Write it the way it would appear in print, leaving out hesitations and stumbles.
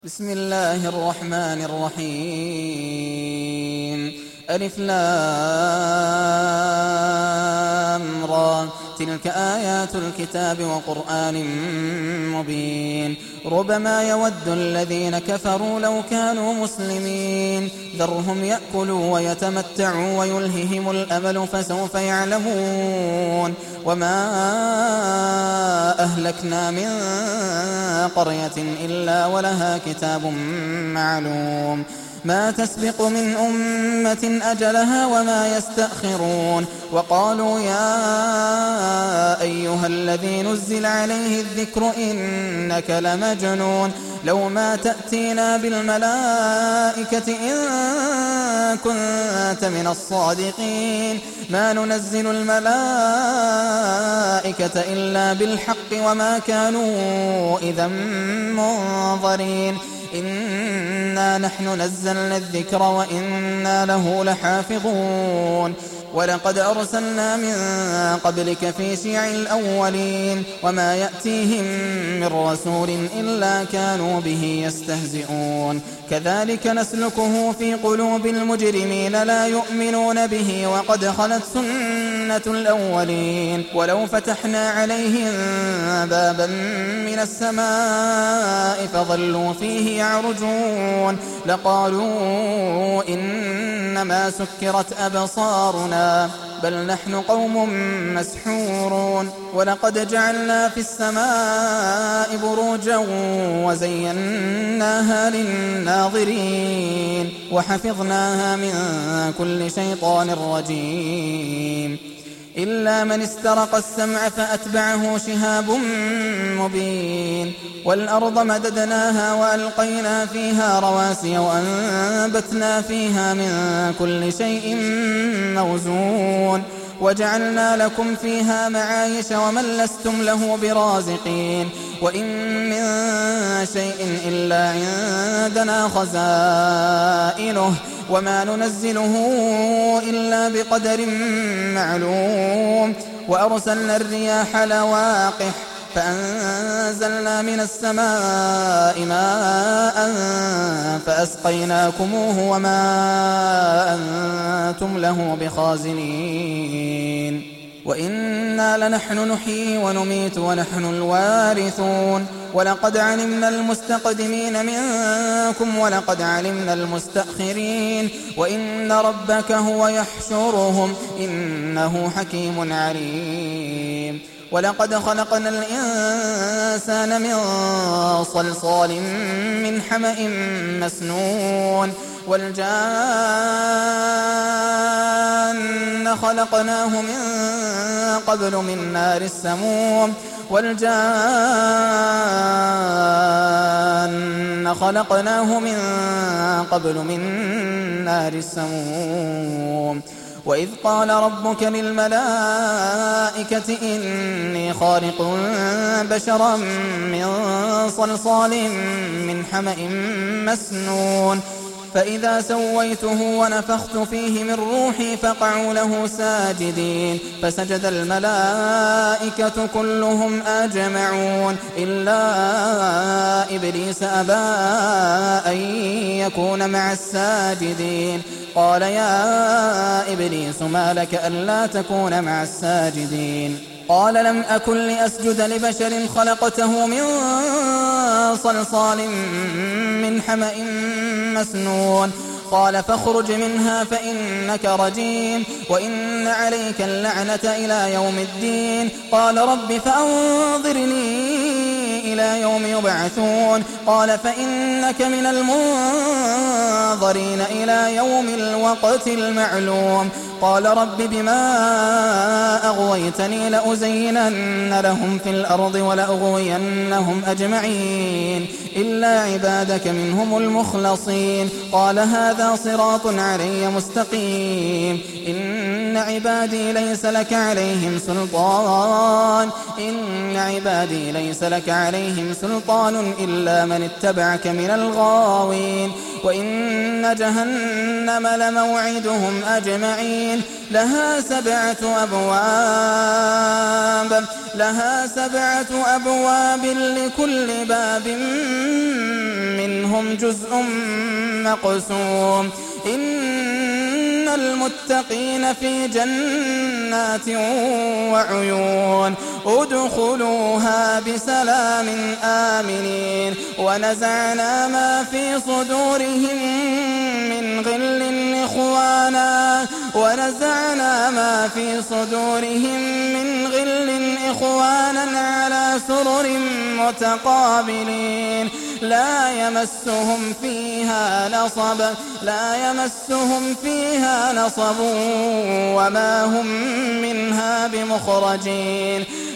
بسم الله الرحمن الرحيم ألف لام را تلك آيات الكتاب وقرآن مبين ربما يود الذين كفروا لو كانوا مسلمين ذرهم يأكلوا ويتمتعوا ويلههم الأمل فسوف يعلمون وما أهلكنا من قرية إلا ولها كتاب معلوم ما تسبق من أمة أجلها وما يستأخرون وقالوا يا أيها الذي نزل عليه الذكر إنك لمجنون لو ما تأتينا بالملائكة إن كنت من الصادقين ما ننزل الملائكة إلا بالحق وما كانوا إذا منظرين إنا نحن نزلنا الذكر وإنا له لحافظون ولقد أرسلنا من قبلك في شيع الأولين وما يأتيهم من رسول إلا كانوا به يستهزئون كذلك نسلكه في قلوب المجرمين لا يؤمنون به وقد خلت سنة الأولين ولو فتحنا عليهم بابا من السماء فظلوا فيه يعرجون لقالوا إنما سكرت أبصارنا بل نحن قوم مسحورون ولقد جعلنا في السماء بروجا وزيناها للناظرين وحفظناها من كل شيطان رجيم إلا من استرق السمع فأتبعه شهاب مبين والأرض مددناها وألقينا فيها رواسي وأنبتنا فيها من كل شيء موزون وجعلنا لكم فيها معايش ومن لستم له برازقين وإن من شيء إلا عندنا خزائنه وما ننزله إلا بقدر معلوم وأرسلنا الرياح لواقح فأنزلنا من السماء ماء فأسقيناكموه وما أنتم له بخازنين وإنا لنحن نحيي ونميت ونحن الوارثون ولقد علمنا المستقدمين منكم ولقد علمنا المستأخرين وإن ربك هو يحشرهم إنه حكيم عليم ولقد خلقنا الإنسان من صلصال من حمأ مسنون والجان خلقناه من قبل من نار السموم والجان خلقناه من قبل من نار السموم وإذ قال ربك للملائكة إني خالق بشرا من صلصال من حمأ مسنون فإذا سويته ونفخت فيه من روحي فقعوا له ساجدين فسجد الملائكة كلهم أجمعون إلا إبليس أبى أن يكون مع الساجدين قال يا إبليس ما لك ألا تكون مع الساجدين قال لم أكن لأسجد لبشر خلقته من صلصال من حمأ مسنون قال فاخرج منها فإنك رجيم وإن عليك اللعنة إلى يوم الدين قال رب فأنظرني إلى يوم يبعثون قال فإنك من المنظرين إلى يوم الوقت المعلوم قال رب بما أغويتني لأزينن لهم في الأرض ولأغوينهم أجمعين إلا عبادك منهم المخلصين قال هذا صراط علي مستقيم إن عبادي ليس لك عليهم سلطان إلا من اتبعك من الغاوين وإن جهنم لموعدهم أجمعين لها سبعة أبواب لكل باب منهم منهم جزء مقسوم إن المتقين في جنات وعيون ادخلوها بسلام آمنين ونزعنا ما في صدورهم من غل إخوانا على سرر متقابلين لا يمسهم فيها نصب وما هم منها بمخرجين